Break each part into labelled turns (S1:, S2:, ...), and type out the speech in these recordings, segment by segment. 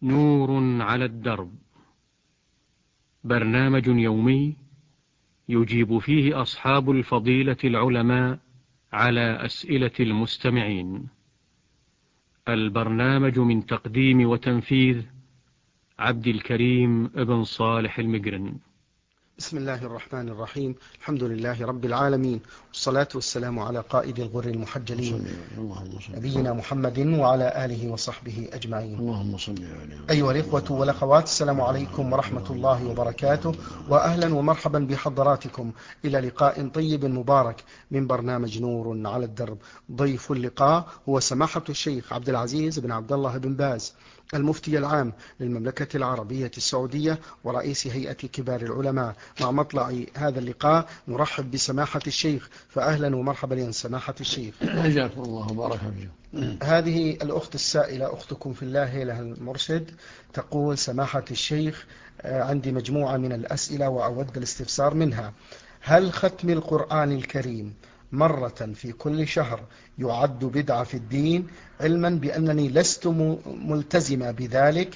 S1: نور على الدرب، برنامج يومي يجيب فيه أصحاب الفضيلة العلماء على أسئلة المستمعين. البرنامج من تقديم وتنفيذ عبد الكريم ابن صالح المقرن.
S2: بسم الله الرحمن الرحيم. الحمد لله رب العالمين، والصلاة والسلام على قائد الغر المحجلين نبينا محمد وعلى آله وصحبه أجمعين.
S3: اللهم صل عليه.
S2: أيها الإخوة والأخوات، السلام عليكم ورحمة الله وبركاته، وأهلا ومرحبا بحضراتكم إلى لقاء طيب مبارك من برنامج نور على الدرب. ضيف اللقاء هو سماحة الشيخ عبد العزيز بن عبد الله بن باز، المفتي العام للمملكة العربية السعودية ورئيس هيئة كبار العلماء. مع مطلع هذا اللقاء نرحب بسماحة الشيخ، فأهلا ومرحبا يا سماحة الشيخ.
S3: حياكم الله وبارك فيكم.
S2: هذه الأخت السائلة أختكم في الله لها المرشد تقول: سماحة الشيخ، عندي مجموعة من الأسئلة وأود الاستفسار منها. هل ختم القرآن الكريم مرة في كل شهر يعد بدعة في الدين، علما بأنني لست ملتزمة بذلك؟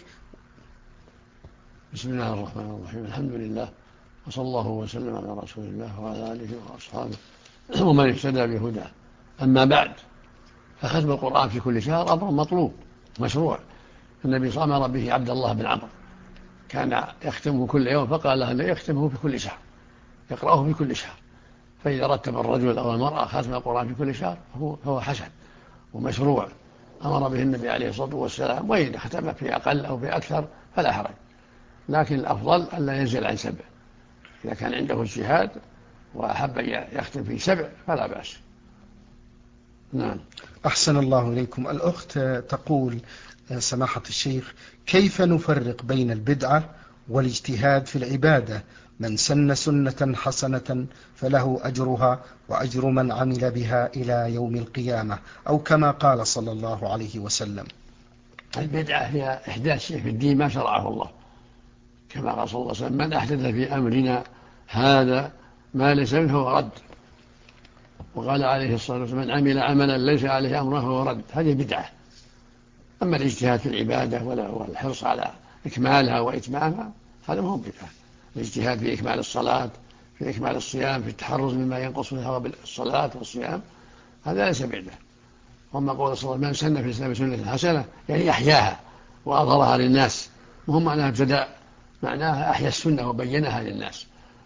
S3: بسم الله الرحمن الرحيم. الحمد لله، وصلى الله وسلم على رسول الله وعلى آله وأصحابه ومن اهتدى بهداه. أما بعد، فختم القرآن في كل شهر أمر مطلوب مشروع. النبي صلى الله عليه وسلم أمر به عبد الله بن عمرو، كان يختمه كل يوم، فقال له أن يختمه في كل شهر، يقرأه في كل شهر. فإذا رتب الرجل أو المرأة ختم القرآن في كل شهر فهو حسن ومشروع، أمر به النبي عليه الصلاة والسلام. وإن ختم في أقل أو في أكثر فلا حرج، لكن الأفضل ألا ينزل عن 7. إذا كان عنده اجتهاد وأحب أن يختم في 7 فلا بأس. نعم.
S2: أحسن الله إليكم. الأخت تقول: سماحة الشيخ، كيف نفرق بين البدعة والاجتهاد في العبادة؟ من سن سنة حسنة فله أجرها وأجر من عمل بها إلى يوم القيامة، أو كما قال صلى الله عليه وسلم.
S3: البدعة هي إحداث شيء في الدين ما شرعه الله، كما قال صلى الله عليه وسلم: من أحدث في أمرنا هذا ما ليس منه فهو رد. وقال عليه الصلاة والسلام: من عمل عملا ليس عليه أمره فهو رد. هذه بدعة. أما الاجتهاد في العبادة والحرص على إكمالها وإتمامها هذا ما هو بدعة. الاجتهاد في إكمال الصلاة، في إكمال الصيام، في التحرز مما ينقص من ثواب الصلاة والصيام، هذا ليس بدعة. وما قول صلى الله عليه وسلم: من سن في الإسلام سنة حسنة، يعني أحياها وأظهرها للناس، وهم معناها ابتداء، معناها أحيا السنة وبينها للناس.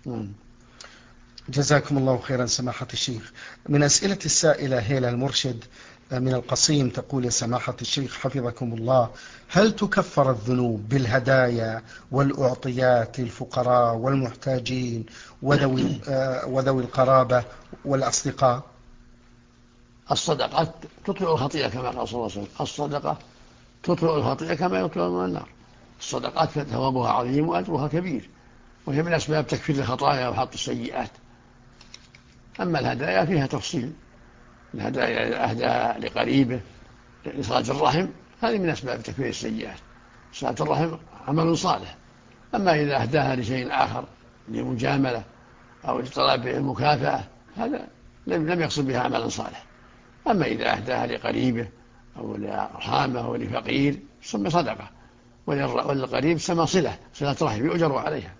S2: جزاكم الله خيرا سماحة الشيخ. من أسئلة السائلة هيلا المرشد من القصيم تقول: يا سماحة الشيخ حفظكم الله، هل تكفر الذنوب بالهدايا والأعطيات للفقراء والمحتاجين وذوي القرابة والأصدقاء؟
S3: الصدقات تطلع الخطيئة كما قال صلى الله عليه وسلم: الصدقة تطلع الخطيئة كما يطلع من النار. الصدقات ثوابها عظيم وأجرها كبير، وهي من أسباب تكفير الخطايا وحط السيئات. أما الهدايا فيها تفصيل. الهدايا إذا أهدى لقريبه لصلة الرحم هذه من أسباب تكفير السيئات. صلة الرحم عمل صالح. أما إذا أهداها لشيء آخر، لمجاملة أو لطلب المكافأة، هذا لم يقصد بها عملا صالح. أما إذا أهداها لقريبه أو لأرحامه أو لفقير سمى صدقة، وللقريب سمى صلة رحم يؤجر عليها.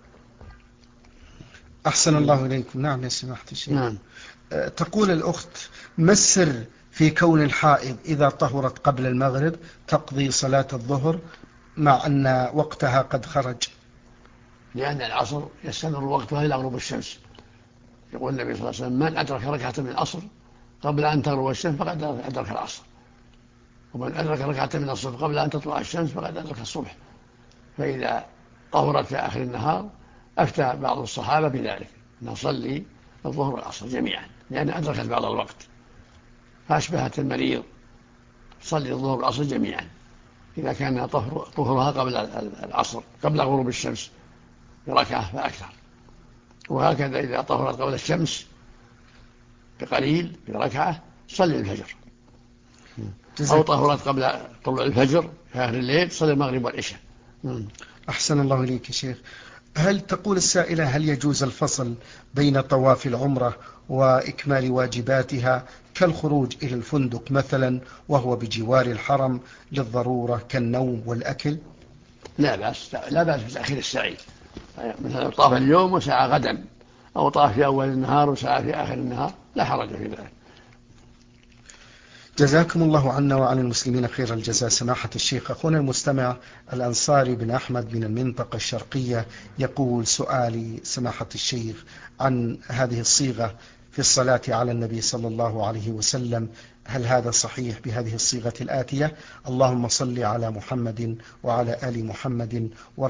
S2: أحسن الله إليكم. نعم يا سماحة الشيخ.
S3: نعم.
S2: تقول الأخت: ما السر في كون الحائض إذا طهرت قبل المغرب تقضي صلاة الظهر مع أن وقتها قد خرج؟
S3: لأن العصر يستمر وقتها إلى غروب الشمس. يقول النبي صلى الله عليه وسلم: من أدرك ركعة من العصر قبل أن تغرب الشمس فقد أدرك العصر، ومن أدرك ركعة من الصبح قبل أن تطلع الشمس فقد أدرك الصبح. فإذا طهرت في آخر النهار أفتى بعض الصحابة بذلك، نصلي الظهر والعصر جميعا لأن أدركت بعض الوقت، فأشبهت المريض صلي الظهر والعصر جميعا إذا كان طهرها قبل العصر قبل غروب الشمس بركعة فأكثر. وهكذا إذا طهرت قبل الشمس بقليل بركعة صلي الفجر، أو طهرت قبل طلوع الفجر في آخر الليل صلي المغرب والعشاء.
S2: أحسن الله إليك يا شيخ. هل تقول السائلة: هل يجوز الفصل بين طواف العمرة وإكمال واجباتها كالخروج إلى الفندق مثلا وهو بجوار الحرم للضرورة كالنوم والأكل؟
S3: لا بأس بتأخير السعي، مثلا طاف اليوم وسعى غدا، أو طاف في أول النهار وسعى في آخر النهار، لا حرج في ذلك.
S2: جزاكم الله عنا وعن المسلمين خير الجزاء. سماحة الشيخ، أخونا المستمع الأنصاري بن أحمد من المنطقة الشرقية يقول: سؤالي سماحة الشيخ عن هذه الصيغة في الصلاة على النبي صلى الله عليه وسلم، هل هذا صحيح بهذه الصيغة الآتية: اللهم صل على محمد وعلى آل محمد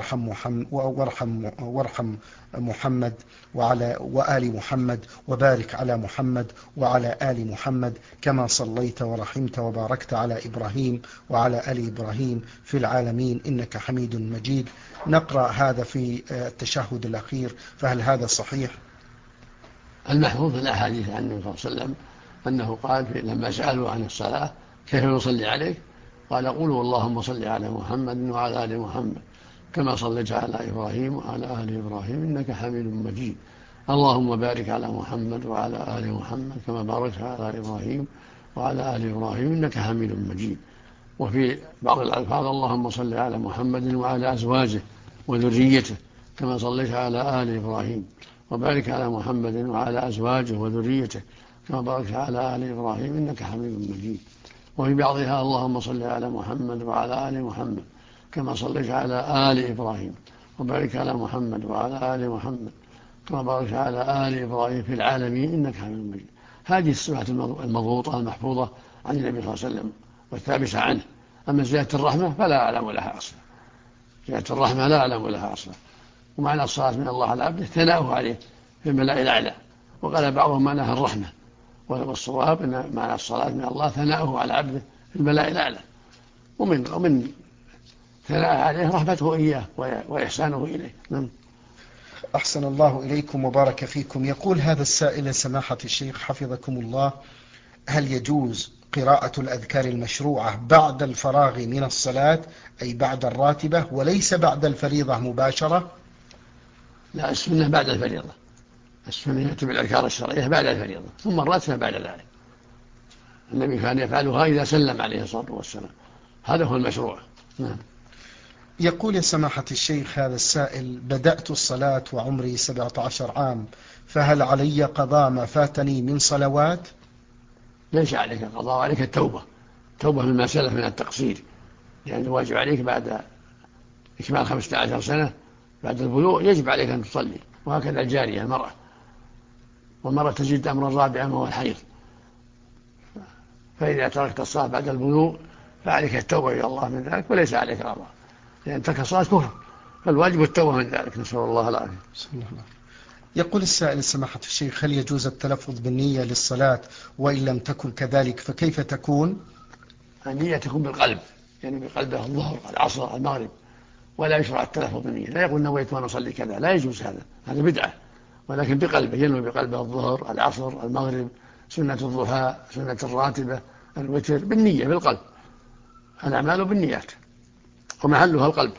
S2: وارحم محمد وآل محمد وبارك على محمد وعلى آل محمد كما صليت ورحمت وباركت على إبراهيم وعلى آل إبراهيم في العالمين إنك حميد مجيد؟ نقرأ هذا في التشهد الأخير، فهل هذا صحيح؟
S3: المحفوظ في الأحاديث عن النبي صلى الله عليه وسلم أنه قال لما سألوا عن الصلاة كيف نصلي عليك، قال: قولوا اللهم صل على محمد وعلى آل محمد كما صليت على إبراهيم وعلى آل إبراهيم إنك حميد مجيد، اللهم بارك على محمد وعلى آل محمد كما باركت على إبراهيم وعلى آل إبراهيم إنك حميد مجيد. وفي بعض الألفاظ: اللهم صل على محمد وعلى أزواجه وذريته كما صليت على آل إبراهيم وبارك على محمد وعلى أزواجه وذريته كما باركت على آل إبراهيم إنك حميد مجيد. وفي بعضها: اللهم صل على محمد وعلى آل محمد كما صليت على آل إبراهيم وبارك على محمد وعلى آل محمد كما باركت على آل إبراهيم في العالمين إنك حميد مجيد. هذه الصفات المضبوطة المحفوظة عن النبي صلى الله عليه وسلم والثابتة عنه. أما زيادة الرحمة فلا أعلم لها أصلا، زيادة الرحمة لا أعلم لها أصلا. ومعنى الصلاة من الله على عبده ثناؤه عليه في الملأ الأعلى، وقال بعضهم معناها الرحمة، والصواب أن معنى الصلاة من الله ثناؤه على عبده في الملأ الأعلى، ومن ثناء عليه رحمته إياه وإحسانه إليه.
S2: أحسن الله إليكم وبارك فيكم. يقول هذا السائل: سماحة الشيخ حفظكم الله، هل يجوز قراءة الأذكار المشروعة بعد الفراغ من الصلاة، أي بعد الراتبة وليس بعد الفريضة مباشرة؟
S3: لا، السنة بعد الفريضة. السنة يأتي بالأذكار الشرعية بعد الفريضة، ثم الراتبة بعد ذلك. النبي كان يفعلها إذا سلم عليه الصلاة والسلام، هذا هو المشروع.
S2: يقول: يا سماحة الشيخ هذا السائل: بدأت الصلاة وعمري 17 عام، فهل علي قضاء ما فاتني من صلوات؟
S3: ليس عليك قضاء، عليك التوبة مما سلف من التقصير، لأن الواجب عليك بعد إكمال 15 سنة بعد البلوغ يجب عليك أن تصلي، وهكذا الجارية المرأة، والمرأة تجد أمرا رابعا وهو الحيض. فإذا تركت الصلاة بعد البلوغ فعليك التوبة إلى الله من ذلك، وليس عليك قضاء، لأن ترك الصلاة كفر، فالواجب التوبة من ذلك، نسأل الله العافية.
S2: يقول السائل: سماحة الشيخ، هل يجوز التلفظ بالنية للصلاة، وإن لم تكن كذلك فكيف تكون؟
S3: النية تكون بالقلب، يعني بقلبه الظهر العصر المغرب، ولا يشرع التلفظ بالنية. لا يقول نويت وأنا أصلي كذا، لا يجوز هذا بدعة، ولكن بقلبه ينوي بقلبه الظهر العصر المغرب، سنة الضحى، سنة الراتبة، الوتر، بالنية بالقلب. الأعمال بالنيات ومحلها القلب.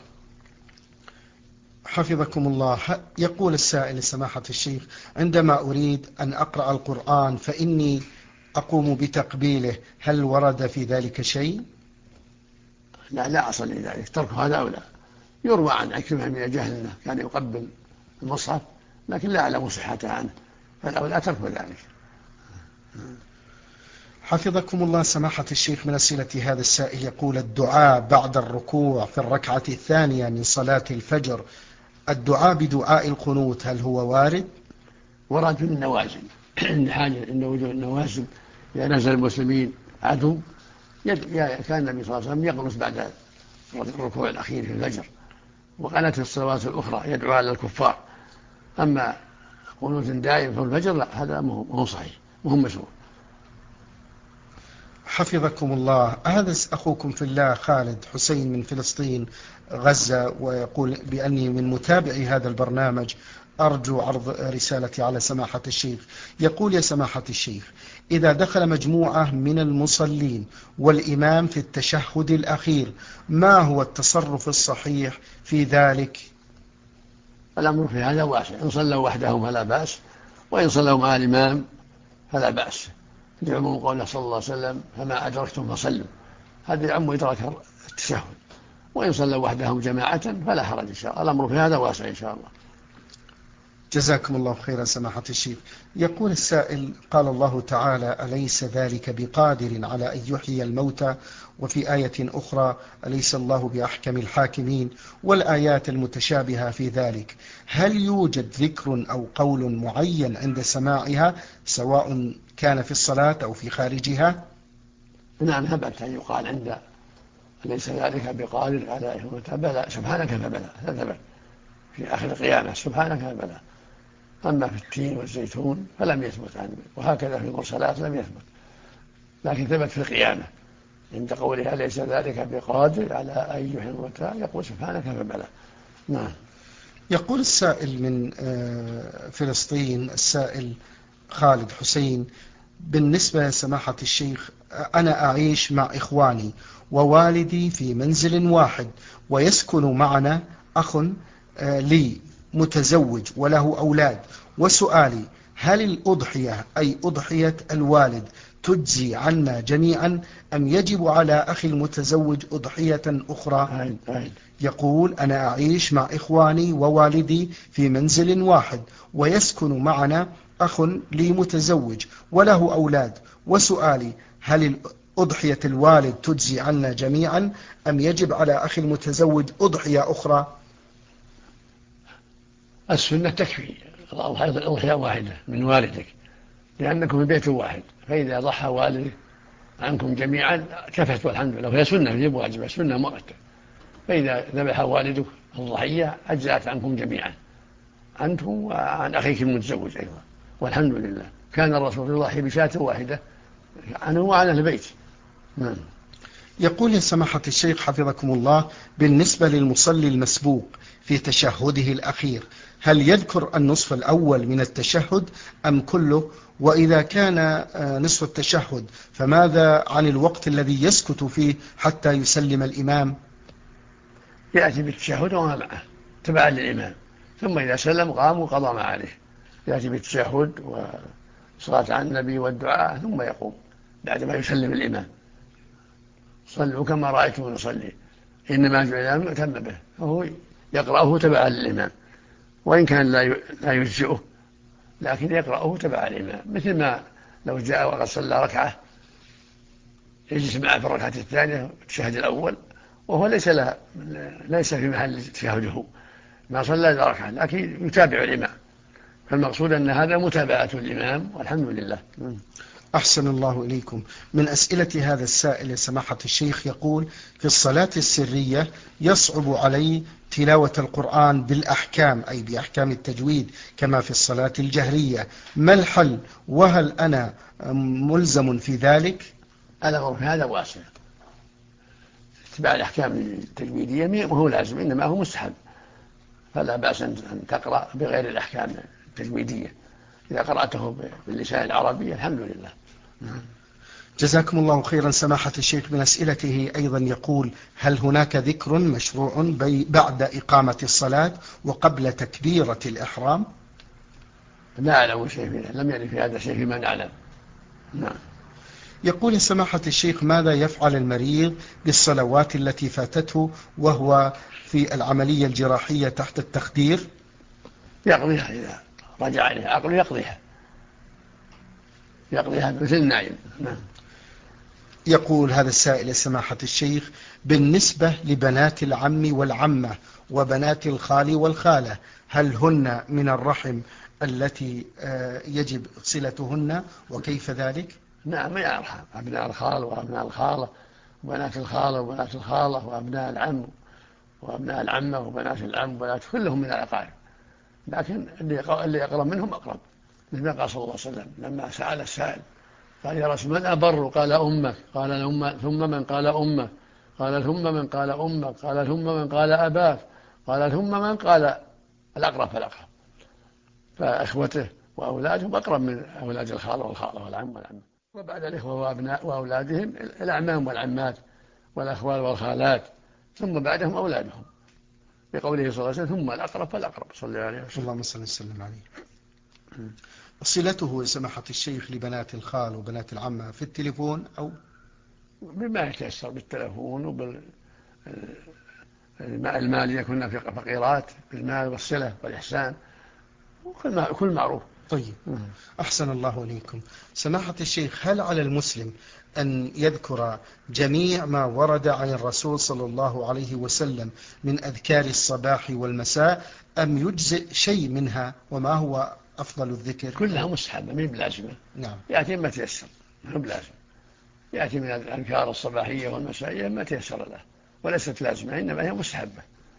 S2: حفظكم الله. يقول السائل: سماحة الشيخ، عندما أريد أن أقرأ القرآن فإني أقوم بتقبيله، هل ورد في ذلك شيء؟
S3: لا أصل لذلك، ترك هذا أو لا. يروى عن عكرمة بن جهل كان يقبل المصحف، لكن لا أعلم صحتها عنه، فالأولى ترك ذلك.
S2: حفظكم الله. سماحة الشيخ، من أسئلة هذا السائل يقول: الدعاء بعد الركوع في الركعة الثانية من صلاة الفجر، الدعاء بدعاء القنوت، هل هو وارد؟
S3: ورد من النوازل عند حاجة، عند وجود النوازل إذا نزل المسلمين عدو كان النبي صلى الله عليه وسلم يقنط بعد الركوع الأخير في الفجر، وقنت في الصلوات الأخرى يدعو على الكفار. أما قنوت دائم في الفجر لا، هذا مو صحيح وهم مشروع.
S2: حفظكم الله. هذا أخوكم في الله خالد حسين من فلسطين غزة، ويقول بأني من متابعي هذا البرنامج، أرجو عرض رسالتي على سماحة الشيخ. يقول: يا سماحة الشيخ، إذا دخل مجموعة من المصلين والإمام في التشهد الأخير، ما هو التصرف الصحيح في ذلك؟
S3: الأمر في هذا واسع، إن صلوا وحدهم فلا بأس، وإن صلوا مع الإمام فلا بأس، لعموم قوله صلى الله عليه وسلم: فما أدركتم فصلوا. هذا يعم إدراك التشهد، وإن صلوا وحدهم جماعة فلا حرج إن شاء الله، الأمر في هذا واسع إن شاء الله.
S2: جزاكم الله خيرا سماحة الشيخ. يقول السائل: قال الله تعالى: أليس ذلك بقادر على أن يحيي الموتى، وفي آية أخرى: أليس الله بأحكم الحاكمين، والآيات المتشابهة في ذلك. هل يوجد ذكر أو قول معين عند سماعها سواء كان في الصلاة أو في خارجها؟
S3: نعم، ثبت أن يقال عند أليس ذلك بقادر على أن يحيي الموتى بلى سبحانك فبلى، ثبت في آخر القيامة سبحانك فبلى. أما في التين والزيتون فلم يثبت عنه، وهكذا في المرسلات لم يثبت، لكن ثبت في القيامة عند قولها ليس ذلك بقادر على أن يحيي الموتى يقول سبحانك فبلى. نعم.
S2: يقول السائل من فلسطين، السائل خالد حسين: بالنسبة لسماحة الشيخ، أنا أعيش مع إخواني ووالدي في منزل واحد، ويسكن معنا أخ لي متزوج وله أولاد، وسؤالي: هل الأضحية أي أضحية الوالد تجزي عنا جميعا، أم يجب على أخي المتزوج أضحية أخرى؟ يقول: أنا أعيش مع إخواني ووالدي في منزل واحد، ويسكن معنا أخ لي متزوج وله أولاد، وسؤالي: هل أضحية الوالد تجزي عنا جميعا، أم يجب على أخي المتزوج أضحية أخرى؟
S3: السنة تكفي أضحية واحدة من والدك، لأنكم في بيت واحد، فإذا ضحى والدك عنكم جميعا كفت والحمد لله، وهي سنة غير واجبة، سنة مؤكدة. فإذا ذبح والدك الضحية أجزأت عنكم جميعا، أنتم وعن أخيك المتزوج أيضا، والحمد لله. كان الرسول يضحي بشاة واحدة عنه وعن أهل البيت. نعم.
S2: يقول يا سماحة الشيخ حفظكم الله: بالنسبة للمصلي المسبوق في تشهده الأخير، هل يذكر النصف الأول من التشهد أم كله؟ وإذا كان نصف التشهد فماذا عن الوقت الذي يسكت فيه حتى يسلم الإمام؟
S3: يأتي بالتشهد وما معه تبعا للإمام، ثم إذا سلم قام وقضى ما عليه. يأتي بالتشهد وصلاة على النبي والدعاء ثم يقوم بعدما يسلم الإمام. صلوا كما رأيتم نصلي إنما جعل الإمام يؤتم به، فهو يقرأه تبعا للإمام، وإن كان لا يجزئه لكن يقرأه تبعا للإمام، مثل ما لو جاء وقد صلى ركعة يجلس معه في الركعة الثانية التشهد الأول، وهو ليس في محل تشهده، ما صلى إلا ركعة لكن يتابع الإمام، فالمقصود أن هذا متابعة الإمام والحمد لله.
S2: أحسن الله إليكم. من أسئلة هذا السائل سماحة الشيخ يقول: في الصلاة السرية يصعب علي تلاوة القرآن بالأحكام، أي بأحكام التجويد كما في الصلاة الجهرية، ما الحل؟ وهل أنا ملزم في ذلك؟
S3: الأمر في هذا واسع، اتباع الأحكام التجويدية ما هو لازم، إنما هو مستحب، فلا بأس أن تقرأ بغير الأحكام التجويدية إذا قرأته باللسان العربي الحمد لله.
S2: جزاكم الله خيرا سماحة الشيخ. من أسئلته أيضا يقول: هل هناك ذكر مشروع بعد إقامة الصلاة وقبل تكبيرة الإحرام؟
S3: لا أعلم شيء فيه، لم يرد في هذا شيء فيما نعلم. نعم.
S2: يقول سماحة الشيخ: ماذا يفعل المريض بالصلوات التي فاتته وهو في العملية الجراحية تحت التخدير؟
S3: يقضيها إذا رجع عليه عقله، يقضيها مثل النائم. نعم.
S2: يقول هذا السائل سماحة الشيخ: بالنسبة لبنات العم والعمة وبنات الخال والخالة، هل هن من الرحم التي يجب صلتهن، وكيف ذلك؟
S3: نعم، يا أرحم أبناء الخال وأبناء الخالة وبنات الخالة وبنات الخالة وأبناء العم وأبناء العمة وبنات العم وبنات كلهم من الأقارب، لكن اللي أقرب منهم أقرب، مثل ما قال صلى الله عليه وسلم لما سأل السائل قال: يا رسول من أبر؟ قال أمك. قال ثم من؟ قال أمك. قال ثم من؟ قال أمك. قال ثم من؟ قال أباك. قال ثم من؟ قال الأقرب فالأقرب، فإخوته وأولادهم أقرب من أولاد الخالة والخالة والعم والعمة، وبعد الإخوة وأبناء وأولادهم الأعمام والعمات والأخوال والخالات، ثم بعدهم أولادهم، بقوله صلى الله عليه وسلم: ثم الأقرب فالأقرب. صلى الله عليه وسلم.
S2: اللهم صل وسلم عليه. صلته سماحة الشيخ لبنات الخال وبنات العمة في التليفون أو
S3: بما يتيسر بالتلفون المال يكون فقيرات بالمال والصلة والإحسان كل معروف.
S2: طيب، أحسن الله إليكم. سماحة الشيخ، هل على المسلم أن يذكر جميع ما ورد عن الرسول صلى الله عليه وسلم من أذكار الصباح والمساء، أم يجزئ شيء منها؟ وما هو أفضل الذكر؟
S3: كلها مستحبة من بلازمة.
S2: نعم.
S3: يأتي ما تيسر، من بلازم يأتي من الأذكار الصباحية والمسائية ما تيسر له، وليست لازمة، إنما هي مستحبة.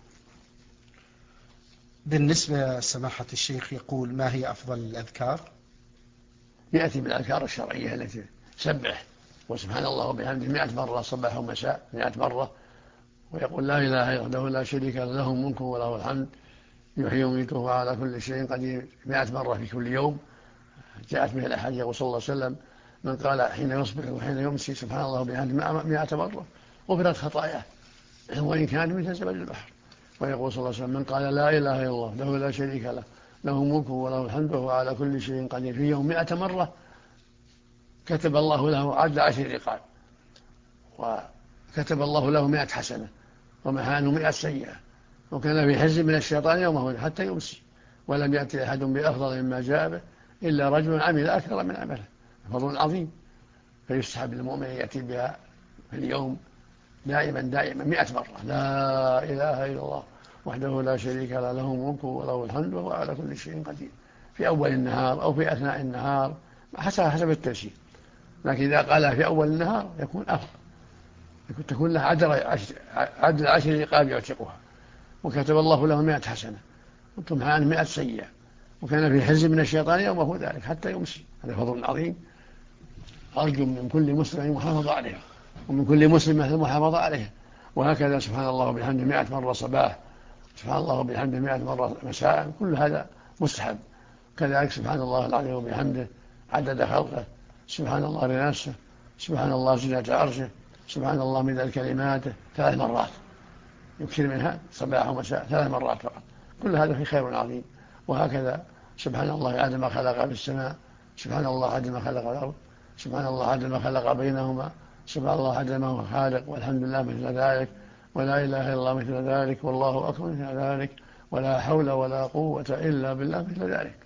S2: بالنسبة سماحة الشيخ يقول ما هي أفضل الأذكار؟
S3: يأتي بالأذكار الشرعية التي سبح وسبحان الله وبحمده 100 مرة صباح ومساء 100 مرة، ويقول لا إله إلا الله لا شريك له له الملك وله الحمد يحيي ويميت وهو على كل شيء قدير 100 مرة في كل يوم. جاءت به الأحاديث يقول صلى الله عليه وسلم من قال حين يصبح وحين يمسي سبحان الله وبحمده 100 مرة غفرت خطاياه وإن كان مثل زبد البحر. ويقول صلى الله عليه وسلم من قال لا إله إلا الله له لا شريك له له الملك وله الحمد وهو على كل شيء قدير في يوم 100 مرة كتب الله له عدل 10 رقاب، وكتب الله له 100 حسنة ومحى عنه 100 سيئة، وكان في حزب من الشيطان يومه حتى يمسي، ولم يأتي أحد بأفضل مما جاء به إلا رجل عمل أكثر من عمله. فضل عظيم، فيستحب للمؤمن يأتي بها في اليوم دائما 100 مرة لا إله إلا الله وحده لا شريك له له الملك وله الحمد وهو على كل شيء قدير، في أول النهار أو في أثناء النهار حسب التيسير. لكن إذا قالها في أول النهار يكون أفضل، تكون له عدل 10 رقاب يعتقها، وكتب الله له 100 حسنة وتمحى عنه 100 سيئة، وكان في حزب من الشيطان يومه ذلك حتى يمسي. هذا فضل عظيم، أرجو من كل مسلم أن يحافظ عليه ومن كل مسلم المحافظة عليه. وهكذا سبحان الله وبحمده 100 مرة صباح، سبحان الله وبحمده 100 مرة مساء، كل هذا مستحب. كذلك سبحان الله العظيم وبحمده عدد خلقه، سبحان الله رضا نفسه، سبحان الله زينة عرشه، سبحان الله مداد كلماته 3 مرات، يكثر منها صباح ومساء 3 مرات فقط، كل هذا في خير عظيم. وهكذا سبحان الله عدد ما خلق في السماء، سبحان الله عدد ما خلق الأرض، سبحان الله عدد ما خلق بينهما، سبحان الله عدد ما هو خالق، والحمد لله مثل ذلك، ولا إله إلا الله مثل ذلك، والله أكبر مثل ذلك، ولا حول ولا قوة إلا بالله مثل ذلك.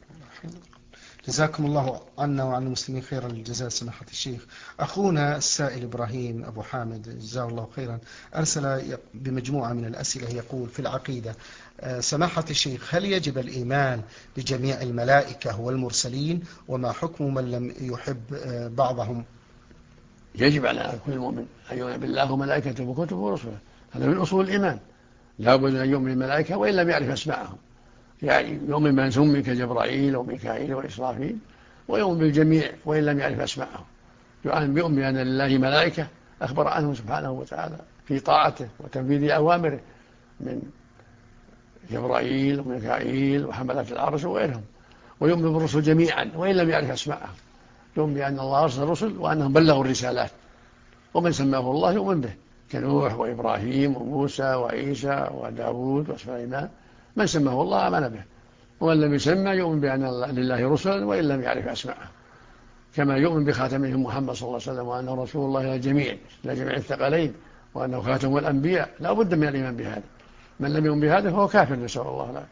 S2: جزاكم الله عنا وعن المسلمين خيرا الجزاء سماحة الشيخ. أخونا السائل إبراهيم أبو حامد جزاه الله خيرا أرسل بمجموعة من الأسئلة يقول في العقيدة: سماحة الشيخ، هل يجب الإيمان بجميع الملائكة والمرسلين؟ وما حكم من لم يحب بعضهم؟
S3: يجب على كل مؤمن أن يؤمن بالله وملائكته وكتبه ورسله، هذا من أصول الإيمان، لا بد أن يؤمن بالملائكة وإن لم يعرف أسماءهم، يعني يؤمن من سمي كجبرائيل وميكائيل وإسرافيل، ويؤمن بالجميع وإن لم يعرف أسماءهم. يؤمن بأن لله ملائكة أخبر عنه سبحانه وتعالى في طاعته وتنفيذ أوامره من جبرائيل وميكائيل وحملة العرش وغيرهم، ويؤمن بالرسل جميعا وإن لم يعرف أسماءهم، يؤمن بأن الله أرسل الرسل وأنهم بلغوا الرسالات، ومن سماه الله يؤمن به كنوح وإبراهيم وموسى وعيسى وداود وسليمان، من سماه الله آمن به، ومن لم يسمى يؤمن بأن لله رسلا وإن لم يعرف أسماءه، كما يؤمن بخاتمهم محمد صلى الله عليه وسلم وأنه رسول الله إلى جميع الثقلين، وأنه خاتم الأنبياء، لا بد من الإيمان بهذا. من لم يؤمن بهذا فهو كافر، نسأل الله العافية.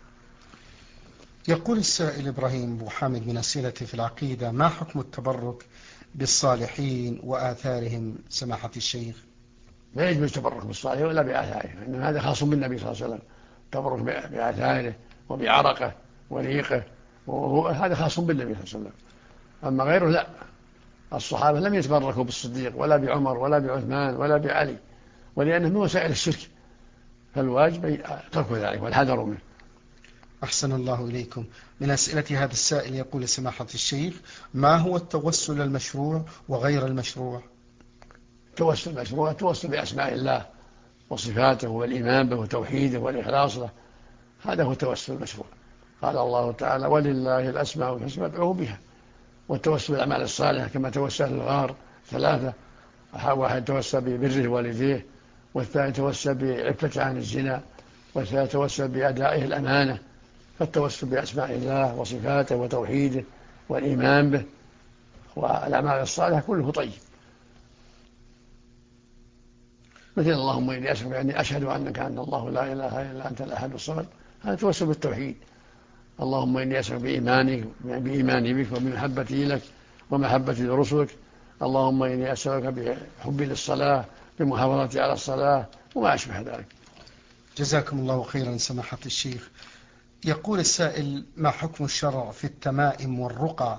S2: يقول السائل إبراهيم أبو حامد من أسئلته في العقيدة: ما حكم التبرك بالصالحين وآثارهم سماحة الشيخ؟
S3: لا يجوز التبرك بالصالح ولا بآثاره، إنما هذا خاص بالنبي صلى الله عليه وسلم، التبرك بآثاره وبعرقه وريقه، هذا خاص بالنبي صلى الله عليه وسلم، أما غيره لا. الصحابة لم يتبركوا بالصديق ولا بعمر ولا بعثمان ولا بعلي، ولأنه من وسائل الشرك، فالواجب ترك ذلك والحذر منه.
S2: أحسن الله إليكم. من أسئلة هذا السائل يقول سماحة الشيخ: ما هو التوسل المشروع وغير المشروع؟
S3: التوسل المشروع التوسل بأسماء الله وصفاته والإيمان به وتوحيده والإخلاص له، هذا هو التوسل المشروع. قال الله تعالى: ولله الأسماء الحسنى فادعوه بها. والتوسل بالأعمال الصالحة كما توسل الغار 3، واحد توسل ببره والديه، والثاني توسل بعفته عن الزنا، والثالث توسل بأدائه الأمانة. فالتوسل بأسماء الله وصفاته وتوحيده والإيمان به والأعمال الصالحة كله طيب. مثل اللهم إني أسألك يعني أشهد أنك أنت الله لا إله إلا أنت الأحد الصمد، هذا توسل بالتوحيد. اللهم إني أسألك بإيماني بك وبمحبتي لك ومحبتي لرسلك. اللهم إني أسألك بحبي للصلاة بمحافظتي على الصلاة وما أشبه ذلك.
S2: جزاكم الله خيرا سماحة الشيخ. يقول السائل: ما حكم الشرع في التمائم والرقى؟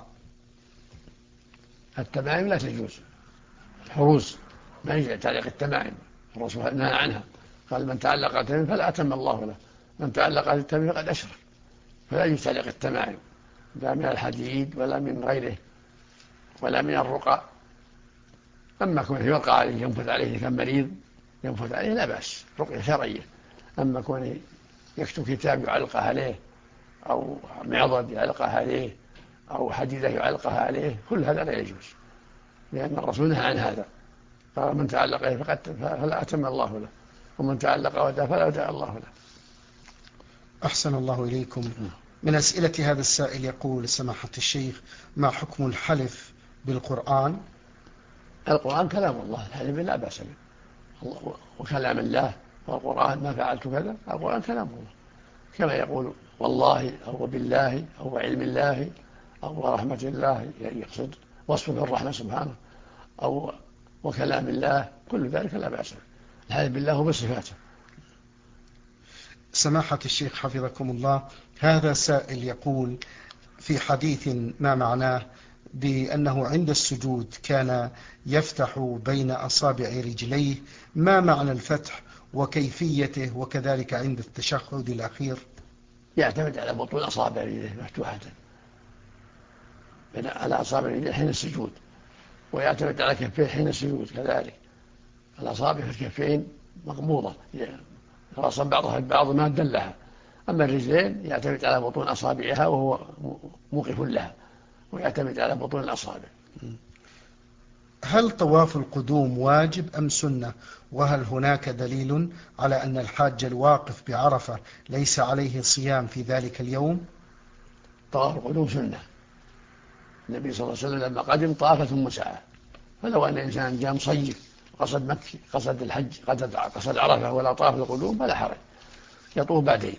S3: التمائم لا تجوز، الحروز ما يجوز تعليق التمائم، الرسول نهى عنها، قال من تعلق التمائم فلا أتم الله له، من تعلق التمائم فقد أشرك. فلا يجوز تعليق التمائم لا من الحديد ولا من غيره ولا من الرقى. أما كونه يرقى عليه ينفث عليه كم مريض ينفث عليه لا بأس، رقية شرعية. أما كونه يكتب كتاب يعلقها عليه أو معضد يعلقها عليه أو حديدة يعلقها عليه كل هذا لا يجوز، لأن الرسول نهى عن هذا، قال من تعلق فلا أتم الله له، ومن تعلق وداه فلا وداع الله له.
S2: أحسن الله إليكم. من أسئلة هذا السائل يقول سماحة الشيخ: ما حكم الحلف بالقرآن؟
S3: القرآن كلام الله، الحلف لا بأس به، وكلام الله والقرآن ما فعلت كذا، القرآن كلام الله، كما يقول والله أو بالله أو علم الله أو رحمة الله، يعني يقصد وصفه الرحمة سبحانه، أو وكلام الله، كل ذلك لا بأس به، الحلف بالله بصفاته.
S2: سماحة الشيخ حفظكم الله، هذا سائل يقول في حديث ما معناه بأنه عند السجود كان يفتح بين أصابع رجليه، ما معنى الفتح وكيفيته، وكذلك عند التشهد الأخير؟
S3: يعتمد على بطون أصابع رجليه مفتوحة على أصابع رجليه حين السجود، ويعتمد على كفيه حين السجود كذلك، الأصابع في الكفين مقبوضة رأسا بعضها البعض ما دلها. أما الرجلين يعتمد على بطون أصابعها وهو موقف لها، ويعتمد على بطون الأصابع.
S2: هل طواف القدوم واجب أم سنة؟ وهل هناك دليل على أن الحاج الواقف بعرفة ليس عليه صيام في ذلك اليوم؟
S3: طواف القدوم سنة، النبي صلى الله عليه وسلم لما قدم طاف ثم سعى، فلو أن إنسان جاء مصيف قصد مكة قصد الحج قصد عرفة ولا طاف القدوم فلا حرج، يطوف بعدين.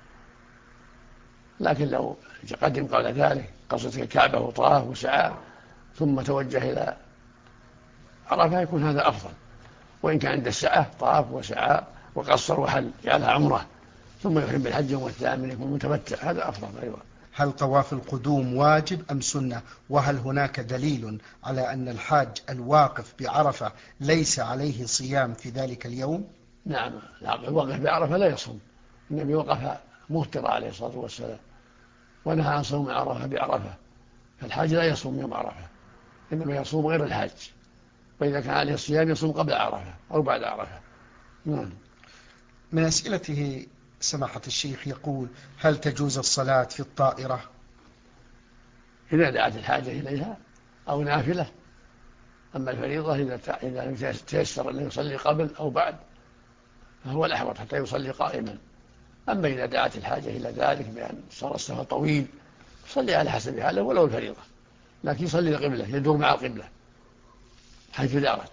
S3: لكن لو قدم قبل ذلك قصد الكعبة وطاف وسعى ثم توجه إلى عرفة يكون هذا أفضل، وإن كان عند السعة طاف وسعى وقصر وحل جعلها عمره ثم يحرم بالحج يوم الثامن يكون متمتع، هذا أفضل. أيوة.
S2: هل طواف القدوم واجب أم سنة؟ وهل هناك دليل على أن الحاج الواقف بعرفة ليس عليه صيام في ذلك اليوم؟
S3: نعم، الواقف بعرفة لا يصوم، النبي وقف مفطر عليه الصلاة والسلام ونهى عن صوم عرفة بعرفة، فالحاج لا يصوم يوم عرفة، إنما يصوم غير الحاج، وإذا كان عليه الصيام يصوم قبل عرفة أو بعد عرفة. نعم.
S2: من أسئلته سماحة الشيخ يقول: هل تجوز الصلاة في الطائرة؟
S3: إذا دعت الحاجة إليها أو نافلة. أما الفريضة إذا تيسر أن يصلي قبل أو بعد فهو الأحوط حتى يصلي قائما. أما إذا دعت الحاجة إلى ذلك بأن صار السفر طويل صلي على حسب حاله ولو الفريضة، لكن يصلي القبلة يدور مع القبلة حيث دارت،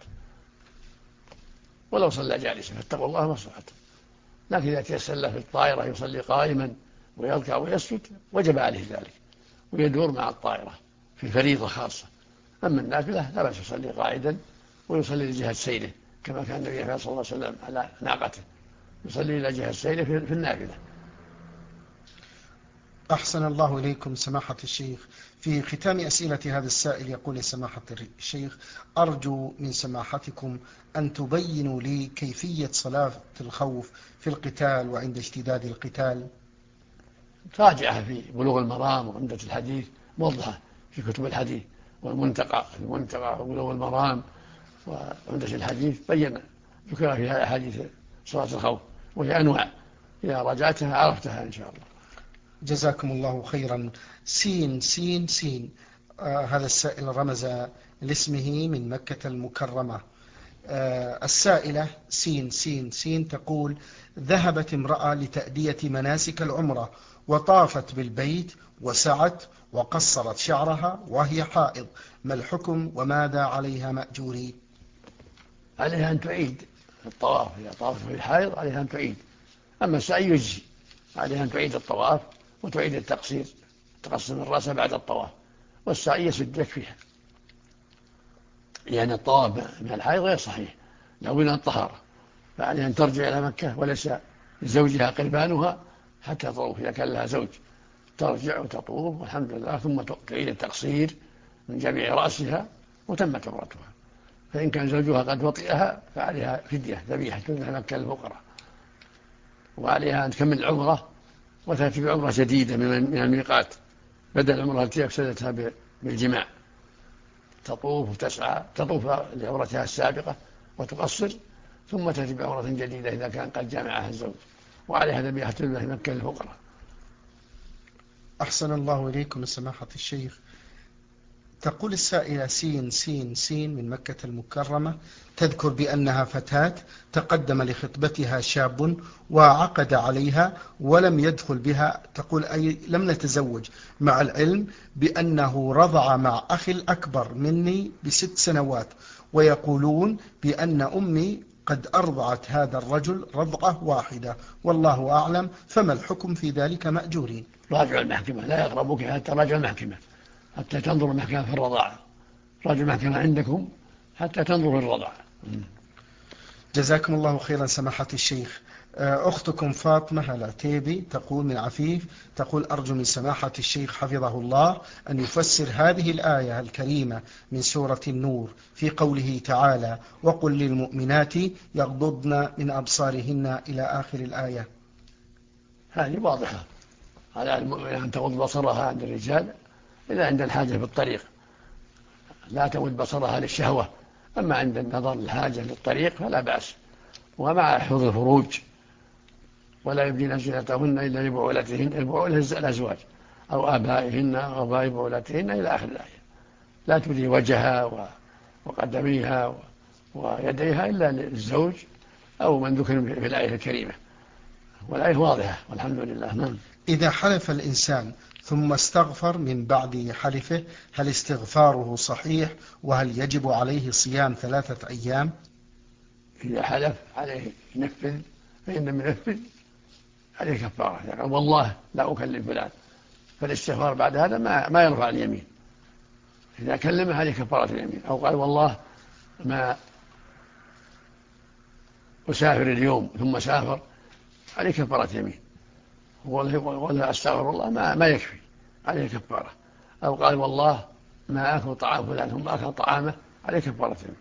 S3: ولو صلى جالسا فاتقوا الله ما استطعتم. لكن إذا تيسر له في الطائرة يصلي قائما ويركع ويسجد وجب عليه ذلك ويدور مع الطائرة في فريضة خاصة. أما النافلة لا بأس يصلي قاعدا ويصلي لجهة سيره كما كان النبي صلى الله عليه وسلم على ناقته يصلي إلى جهة سيره في النافلة.
S2: أحسن الله إليكم سماحة الشيخ. في ختام أسئلة هذا السائل يقول سماحة الشيخ: أرجو من سماحتكم أن تبينوا لي كيفية صلاة الخوف في القتال وعند اشتداد القتال.
S3: راجعها في بلوغ المرام وعمدة الحديث موضحة في كتب الحديث، والمنتقى وبلوغ المرام وعمدة الحديث بين ذكر فيها أحاديث صلاة الخوف وهي أنواع، إذا راجعتها عرفتها إن شاء الله.
S2: جزاكم الله خيرا. سين سين سين هذا السائل رمز لاسمه من مكة المكرمة. السائلة سين سين سين تقول: ذهبت امرأة لتأدية مناسك العمرة وطافت بالبيت وسعت وقصرت شعرها وهي حائض، ما الحكم وماذا عليها مأجوري؟
S3: عليها أن تعيد في الطواف إذا طافت في الحائض عليها أن تعيد. أما السعي يجزي، عليها أن تعيد الطواف وتعيد التقصير، تقصر من رأسها بعد الطواف، والسعي يسد يكفيها، لأن الطواف من الحائض غير صحيح لو من الطهارة، فعليها أن ترجع إلى مكة وليس لزوجها قربانها حتى تطوف إذا كان لها زوج، ترجع وتطوف والحمد لله، ثم تعيد التقصير من جميع رأسها وتمت عمرتها. فإن كان زوجها قد وطئها فعليها فدية ذبيحة تذبح مكة للفقراء، وعليها أن تكمل العمرة وتأتي بعمرة جديدة من الميقات بدل العمرة التي أفسدتها بالجماع، تطوف وتسعى، تطوف لعمرتها السابقة وتقصر، ثم تأتي بعمرة جديدة إذا كان قد جامعها الزوج، وعليها ذبيحة تذبح مكة للفقراء.
S2: أحسن الله إليكم سماحة الشيخ. تقول السائلة سين من مكة المكرمة، تذكر بأنها فتاة تقدم لخطبتها شاب وعقد عليها ولم يدخل بها، تقول أي لم نتزوج، مع العلم بأنه رضع مع أخي الأكبر مني ب6 سنوات، ويقولون بأن أمي قد أرضعت هذا الرجل رضعة واحدة، والله أعلم، فما الحكم في ذلك مأجورين؟
S3: راجع المحكمة، لا يقربك حتى راجع المحكمة حتى تنظر المحكمة في الرضاعة، راجع المحكمة عندكم حتى تنظر في الرضاعة.
S2: جزاكم الله خيرا سماحة الشيخ. أختكم فاطمة العتيبي تقول من عفيف، تقول أرجو من سماحة الشيخ حفظه الله أن يفسر هذه الآية الكريمة من سورة النور في قوله تعالى وقل للمؤمنات يغضضن من أبصارهن إلى آخر الآية.
S3: هذه واضحة، على المؤمنة أن تغض بصرها عند الرجال إلا عند الحاجة في الطريق، لا تمد بصرها للشهوة، أما عند النظر الحاجة للطريق فلا بأس. ومع حفظ الفروج، ولا يبدين زينتهن إلا لبعولتهن، البعولة الأزواج أو آبائهن أو آباء بعولتهن إلى آخر الآية، لا تبدي وجهها وقدميها ويديها إلا للزوج أو من ذكر في الآية الكريمة، والآية واضحة والحمد لله. نعم.
S2: إذا حلف الإنسان ثم استغفر من بعد حلفه، هل استغفاره صحيح؟ وهل يجب عليه صيام 3 أيام؟
S3: إذا حلف عليه ينفذ، فإن لم ينفذ عليه كفارة، يعني والله لا أكلم فلان، فالاستغفار بعد هذا ما يرفع اليمين، إذا كلمه عليه كفارة اليمين، أو قال والله ما أسافر اليوم ثم سافر عليه كفارة يمين، ولا أستغفر الله ما يكفي عليه كفارة، أو قال والله ما أكل طعام فلان ثم أكل طعامه عليه كفارة يمين.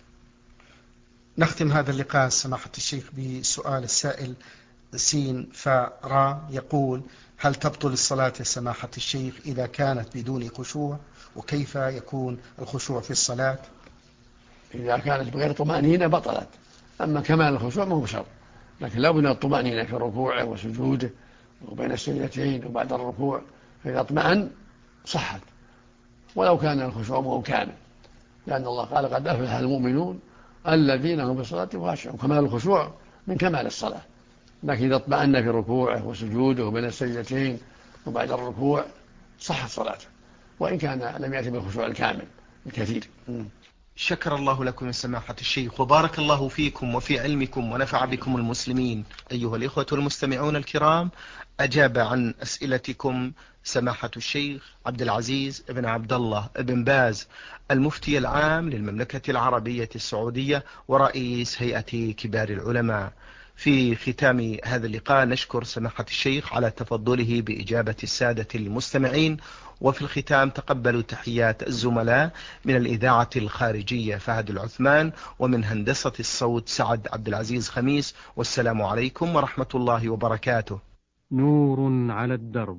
S2: نختم هذا اللقاء سماحة الشيخ بسؤال السائل سين فراء، يقول هل تبطل الصلاة يا سماحة الشيخ إذا كانت بدون خشوع؟ وكيف يكون الخشوع في الصلاة؟
S3: إذا كانت بغير طمأنينة بطلت، أما كمال الخشوع ما هو شرط، لكن لا بد من الطمأنينة في ركوعه وسجوده وبين السجدتين وبعد الركوع، فإذا اطمأن صحت، ولو كان الخشوع ما هو كامل، لأن الله قال قد أفلح المؤمنون الذين هم بالصلاة خاشعون، كمال الخشوع من كمال الصلاة، لكن إذا اطمأن في ركوعه وسجوده وبين السجدتين وبعد الركوع صحت صلاته، وإن كان لم يأتي بالخشوع الكامل الكثير.
S2: شكر الله لكم يا سماحة الشيخ، وبارك الله فيكم وفي علمكم ونفع بكم المسلمين. أيها الإخوة المستمعون الكرام، أجاب عن أسئلتكم سماحة الشيخ عبد العزيز بن عبد الله بن باز، المفتي العام للمملكة العربية السعودية ورئيس هيئة كبار العلماء. في ختام هذا اللقاء نشكر سماحة الشيخ على تفضله بإجابة السادة المستمعين، وفي الختام تقبلوا تحيات الزملاء من الإذاعة الخارجية فهد العثمان، ومن هندسة الصوت سعد عبد العزيز خميس، والسلام عليكم ورحمة الله وبركاته.
S1: نور على الدرب،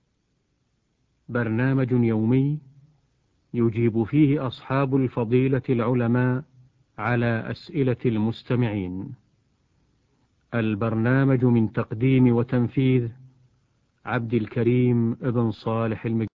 S1: برنامج يومي يجيب فيه أصحاب الفضيلة العلماء على أسئلة المستمعين. البرنامج من تقديم وتنفيذ عبد الكريم ابن صالح